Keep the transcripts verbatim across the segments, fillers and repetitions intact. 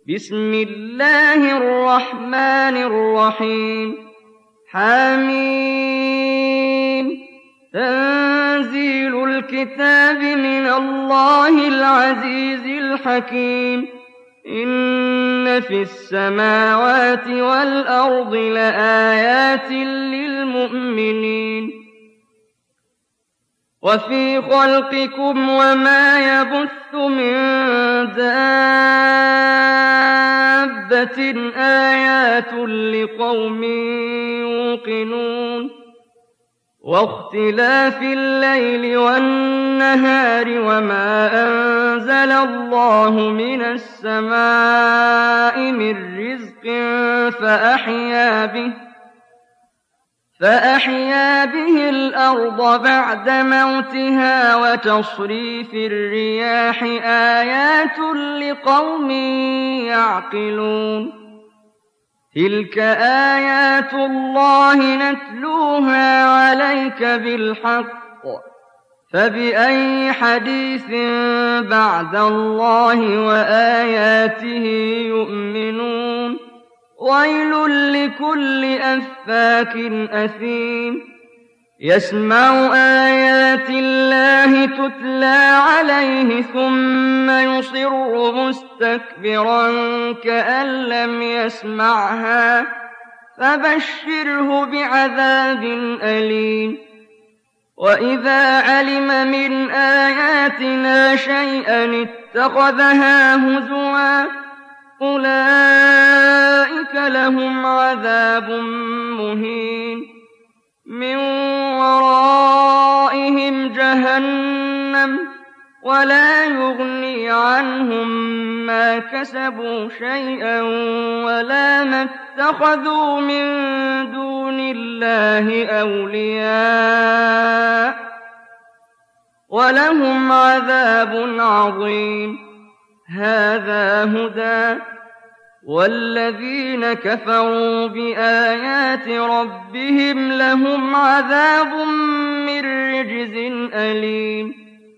بسم الله الرحمن الرحيم حميم تنزيل الكتاب من الله العزيز الحكيم إن في السماوات والأرض لآيات للمؤمنين وفي خلقكم وما يبث من دابة آيات لقوم يوقنون واختلاف الليل والنهار وما أنزل الله من السماء من رزق فأحيا به فأحيا به الأرض بعد موتها وتصريف الرياح آيات لقوم يعقلون تلك آيات الله نتلوها عليك بالحق فبأي حديث بعد الله وآياته يؤمنون ويل لكل أفاك أثيم يسمع آيات الله تتلى عليه ثم يصر مستكبرا كأن لم يسمعها فبشره بعذاب أليم وإذا علم من آياتنا شيئا اتخذها هزوا أولئك لهم عذاب مهين من ورائهم جهنم ولا يغني عنهم ما كسبوا شيئا ولا ما اتخذوا من دون الله أولياء ولهم عذاب عظيم هذا هدى والذين كفروا بآيات ربهم لهم عذاب من رجز أليم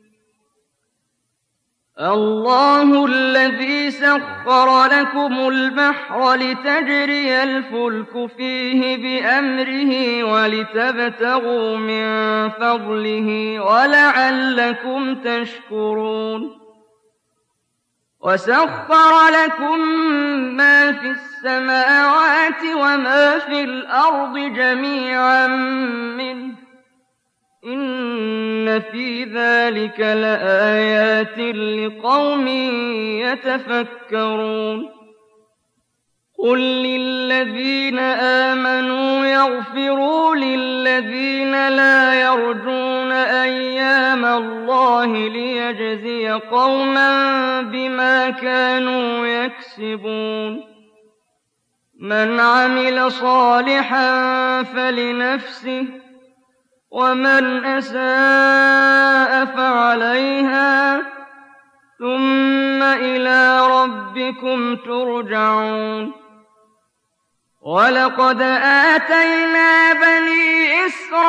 الله الذي سخر لكم البحر لتجري الفلك فيه بأمره ولتبتغوا من فضله ولعلكم تشكرون وسخر لكم ما في السماوات وما في الأرض جميعا منه إن في ذلك لآيات لقوم يتفكرون قل للذين آمنوا يغفروا للذين لا يرجون أيام الله ليجزي قوما بما كانوا يكسبون من عمل صالحا فلنفسه ومن أساء فعليها ثم إلى ربكم ترجعون ولقد آتينا بني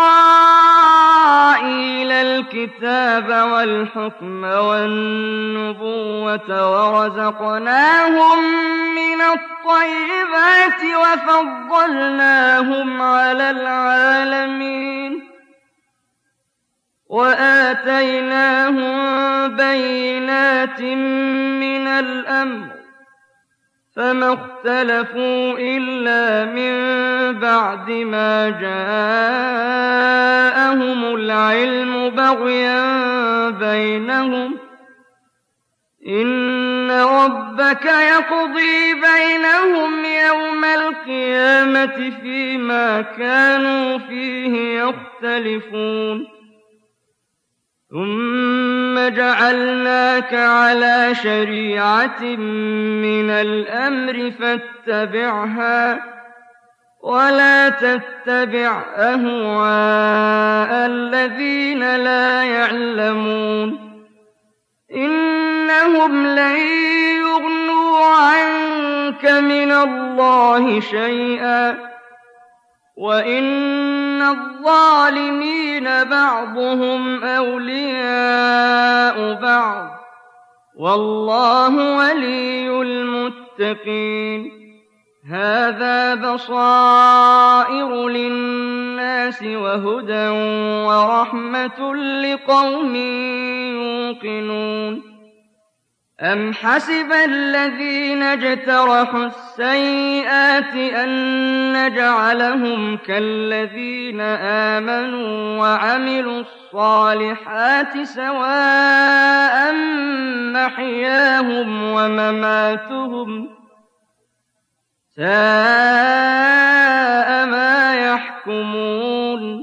إسرائيل الكتاب والحكم والنبوة ورزقناهم من الطيبات وفضلناهم على العالمين وآتيناهم بينات من الأمر فما اختلفوا إلا من بعد ما جاءهم العلم بغيا بينهم إن ربك يقضي بينهم يوم القيامة فيما كانوا فيه يختلفون ثم جعلناك على شريعة من الأمر فاتبعها ولا تتبع أهواء الذين لا يعلمون إنهم لن يغنوا عنك من الله شيئا وإن الظالمين بعضهم أولياء بعض والله ولي المتقين للمتقين هذا بصائر للناس وهدى ورحمة لقوم يوقنون أم حسب الذين اجترحوا السيئات أن نجعلهم كالذين آمنوا وعملوا الصالحات سواء محياهم ومماتهم ساء ما يحكمون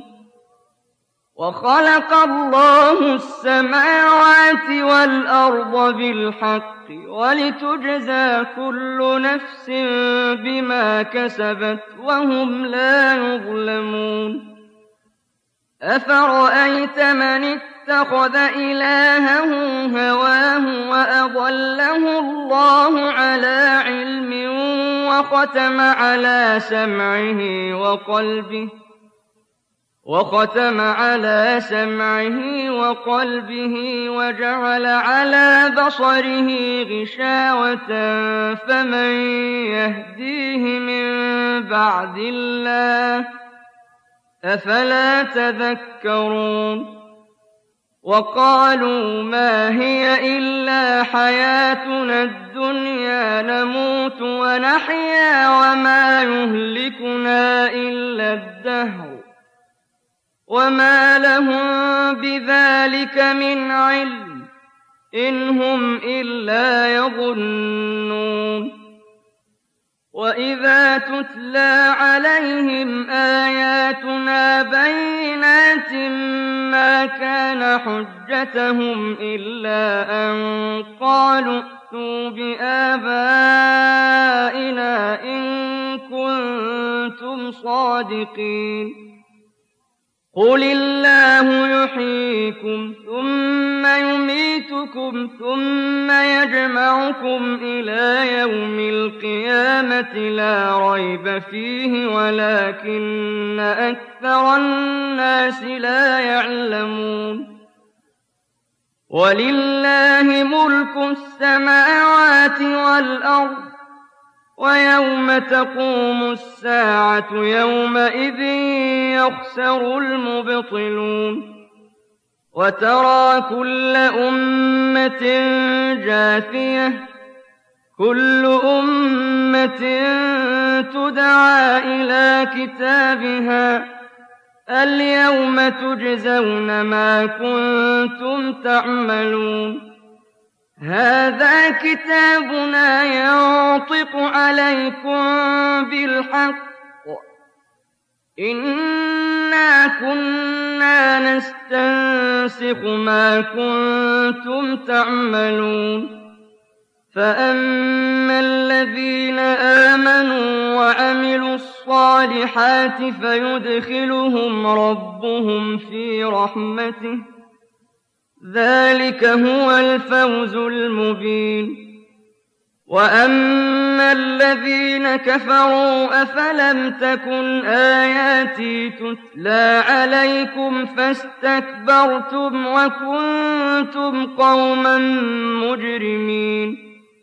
وخلق الله السماوات والأرض بالحق ولتجزى كل نفس بما كسبت وهم لا يظلمون أفرأيت من اتخذ إلهه هواه وأضله الله على علم وختم على سمعه وقلبه وختم على سمعه وقلبه وجعل على بصره غشاوة فمن يهديه من بعد الله أفلا تذكرون وقالوا ما هي إلا حياتنا الدنيا نموت ونحيا وما يهلكنا إلا الدهر وما لهم بذلك من علم إن هم إلا يظنون وإذا تتلى عليهم آياتنا بينات ما كان حجتهم إلا أن قالوا ائتوا بآبائنا إن كنتم صادقين قل الله يحييكم ثم يميتكم ثم يجمعكم إلى يوم القيامة لا ريب فيه ولكن أكثر الناس لا يعلمون ولله ملك السماوات والأرض ويوم تقوم الساعة يومئذ يخسر المبطلون وترى كل أمة جاثية كل أمة تدعى إلى كتابها اليوم تجزون ما كنتم تعملون هذا كتابنا ينطق عليكم بالحق إنا كنا نستنسخ ما كنتم تعملون فأما الذين آمنوا وعملوا الصالحات فيدخلهم ربهم في رحمته ذلك هو الفوز المبين وأما الذين كفروا أفلم تكن آياتي تتلى عليكم فاستكبرتم وكنتم قوما مجرمين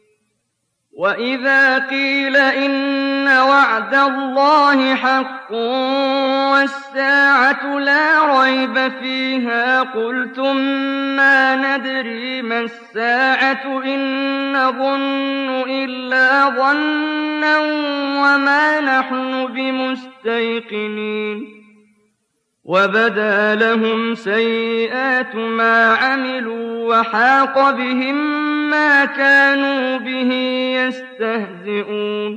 وإذا قيل إن وعد الله حق والساعة لا ريب فيها قلتم ما ندري ما الساعة إن نظن إلا ظنا وما نحن بمستيقنين وبدا لهم سيئات ما عملوا وحاق بهم ما كانوا به يستهزئون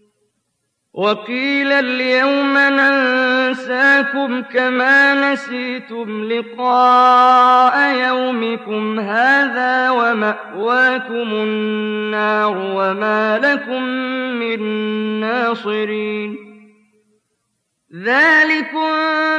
وقيل اليوم ننساكم كما نسيتم لقاء يومكم هذا ومأواكم النار وما لكم من ناصرين ذلكم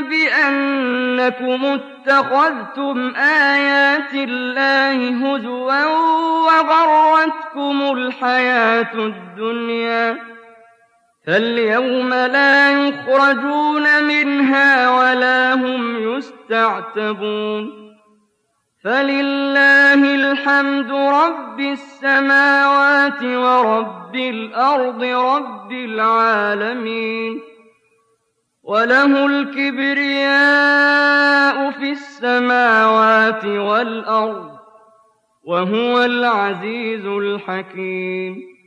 بأنكم اتخذتم آيات الله هزوا وغرتكم الحياة الدنيا فاليوم لا يخرجون منها ولا هم يستعتبون فلله الحمد رب السماوات ورب الأرض رب العالمين. وله الكبرياء في السماوات والأرض وهو العزيز الحكيم.